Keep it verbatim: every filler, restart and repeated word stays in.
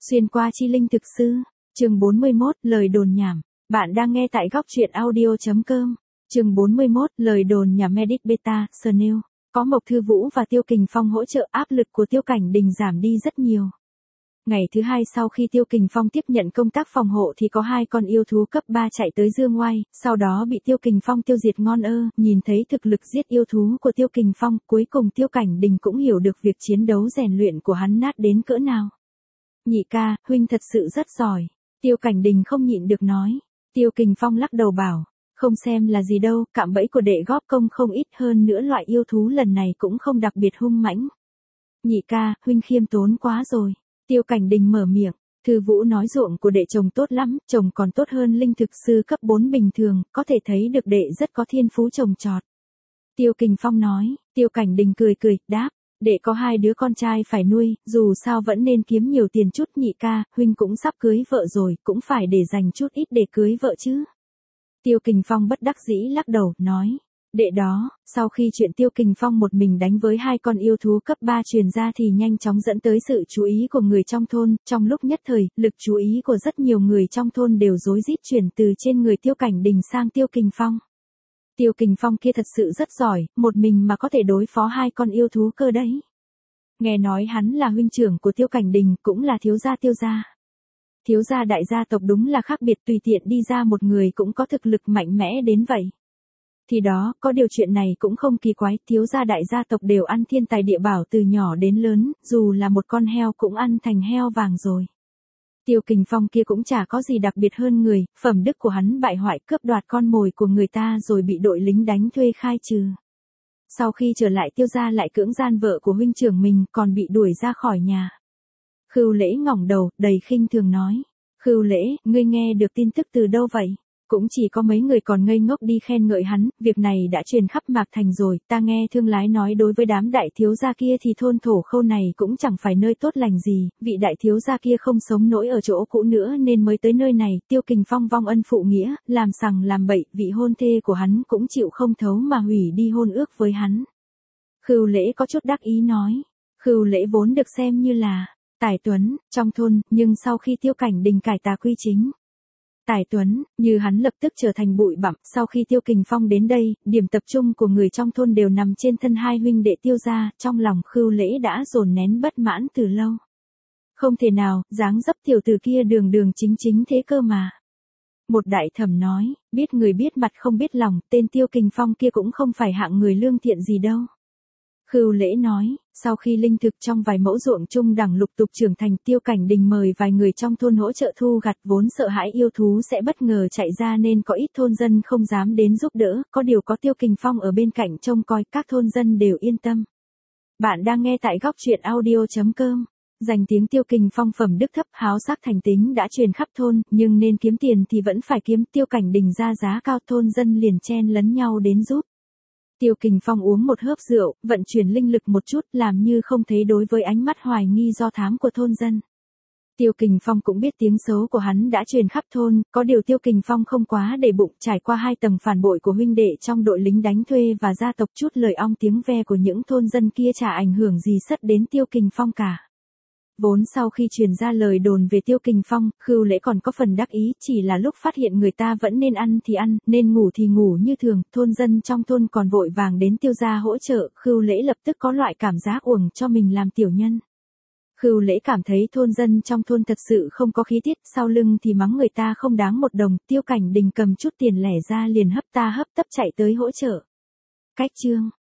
Xuyên qua chi linh thực sư, chương bốn mươi mốt, lời đồn nhảm. Bạn đang nghe tại góc truyện audio chấm com. Chương bốn mươi mốt, lời đồn nhảm Medit Beta, Snail. Có Mộc Thư Vũ và Tiêu Kình Phong hỗ trợ, áp lực của Tiêu Cảnh Đình giảm đi rất nhiều. Ngày thứ hai sau khi Tiêu Kình Phong tiếp nhận công tác phòng hộ thì có hai con yêu thú cấp ba chạy tới Dương Ngoai, sau đó bị Tiêu Kình Phong tiêu diệt ngon ơ, nhìn thấy thực lực giết yêu thú của Tiêu Kình Phong, cuối cùng Tiêu Cảnh Đình cũng hiểu được việc chiến đấu rèn luyện của hắn nát đến cỡ nào. Nhị ca, huynh thật sự rất giỏi. Tiêu Cảnh Đình không nhịn được nói. Tiêu Kình Phong lắc đầu bảo, không xem là gì đâu, cạm bẫy của đệ góp công không ít, hơn nữa loại yêu thú lần này cũng không đặc biệt hung mãnh. Nhị ca, huynh khiêm tốn quá rồi. Tiêu Cảnh Đình mở miệng, Thư Vũ nói ruộng của đệ chồng tốt lắm, chồng còn tốt hơn linh thực sư cấp bốn bình thường, có thể thấy được đệ rất có thiên phú trồng trọt. Tiêu Kình Phong nói, Tiêu Cảnh Đình cười cười, đáp, đệ có hai đứa con trai phải nuôi, dù sao vẫn nên kiếm nhiều tiền chút. Nhị ca, huynh cũng sắp cưới vợ rồi, cũng phải để dành chút ít để cưới vợ chứ. Tiêu Kình Phong bất đắc dĩ lắc đầu, nói, đệ đó. Sau khi chuyện Tiêu Kình Phong một mình đánh với hai con yêu thú cấp ba truyền ra thì nhanh chóng dẫn tới sự chú ý của người trong thôn, trong lúc nhất thời, lực chú ý của rất nhiều người trong thôn đều rối rít chuyển từ trên người Tiêu Cảnh Đình sang Tiêu Kình Phong. Tiêu Kình Phong kia thật sự rất giỏi, một mình mà có thể đối phó hai con yêu thú cơ đấy. Nghe nói hắn là huynh trưởng của Tiêu Cảnh Đình, cũng là thiếu gia Tiêu gia. Thiếu gia đại gia tộc đúng là khác biệt, tùy tiện đi ra một người cũng có thực lực mạnh mẽ đến vậy. Thì đó, có điều chuyện này cũng không kỳ quái, thiếu gia đại gia tộc đều ăn thiên tài địa bảo từ nhỏ đến lớn, dù là một con heo cũng ăn thành heo vàng rồi. Tiêu Kình Phong kia cũng chả có gì đặc biệt hơn người, phẩm đức của hắn bại hoại, cướp đoạt con mồi của người ta rồi bị đội lính đánh thuê khai trừ. Sau khi trở lại Tiêu gia lại cưỡng gian vợ của huynh trưởng mình, còn bị đuổi ra khỏi nhà. Khưu Lễ ngẩng đầu, đầy khinh thường nói, Khưu Lễ, ngươi nghe được tin tức từ đâu vậy? Cũng chỉ có mấy người còn ngây ngốc đi khen ngợi hắn, việc này đã truyền khắp Mạc Thành rồi, ta nghe thương lái nói đối với đám đại thiếu gia kia thì thôn Thổ Khâu này cũng chẳng phải nơi tốt lành gì, vị đại thiếu gia kia không sống nổi ở chỗ cũ nữa nên mới tới nơi này. Tiêu Kình Phong vong ân phụ nghĩa, làm sằng làm bậy, vị hôn thê của hắn cũng chịu không thấu mà hủy đi hôn ước với hắn. Khưu Lễ có chút đắc ý nói, Khưu Lễ vốn được xem như là tài tuấn trong thôn, nhưng sau khi Tiêu Cảnh Đình cải tà quy chính, tài tuấn, như hắn lập tức trở thành bụi bặm. Sau khi Tiêu Kình Phong đến đây, điểm tập trung của người trong thôn đều nằm trên thân hai huynh đệ Tiêu gia, trong lòng Khưu Lễ đã dồn nén bất mãn từ lâu. Không thể nào, dáng dấp tiểu tử kia đường đường chính chính thế cơ mà. Một đại thẩm nói, biết người biết mặt không biết lòng, tên Tiêu Kình Phong kia cũng không phải hạng người lương thiện gì đâu. Khưu Lễ nói, sau khi linh thực trong vài mẫu ruộng trung đẳng lục tục trưởng thành, Tiêu Cảnh Đình mời vài người trong thôn hỗ trợ thu gặt, vốn sợ hãi yêu thú sẽ bất ngờ chạy ra nên có ít thôn dân không dám đến giúp đỡ, có điều có Tiêu Kình Phong ở bên cạnh trông coi, các thôn dân đều yên tâm. Bạn đang nghe tại góc truyện audio chấm com. Danh tiếng Tiêu Kình Phong phẩm đức thấp, háo sắc thành tính đã truyền khắp thôn, nhưng nên kiếm tiền thì vẫn phải kiếm. Tiêu Cảnh Đình ra giá cao, thôn dân liền chen lấn nhau đến giúp. Tiêu Kình Phong uống một hớp rượu, vận chuyển linh lực một chút, làm như không thấy đối với ánh mắt hoài nghi do thám của thôn dân. Tiêu Kình Phong cũng biết tiếng xấu của hắn đã truyền khắp thôn, có điều Tiêu Kình Phong không quá để bụng, trải qua hai tầng phản bội của huynh đệ trong đội lính đánh thuê và gia tộc, chút lời ong tiếng ve của những thôn dân kia chả ảnh hưởng gì sất đến Tiêu Kình Phong cả. Vốn sau khi truyền ra lời đồn về Tiêu Kình Phong, Khưu Lễ còn có phần đắc ý, chỉ là lúc phát hiện người ta vẫn nên ăn thì ăn, nên ngủ thì ngủ như thường, thôn dân trong thôn còn vội vàng đến Tiêu gia hỗ trợ, Khưu Lễ lập tức có loại cảm giác uổng cho mình làm tiểu nhân. Khưu Lễ cảm thấy thôn dân trong thôn thật sự không có khí tiết, sau lưng thì mắng người ta không đáng một đồng. Tiêu Cảnh Đình cầm chút tiền lẻ ra liền hấp ta hấp tấp chạy tới hỗ trợ. Cách chương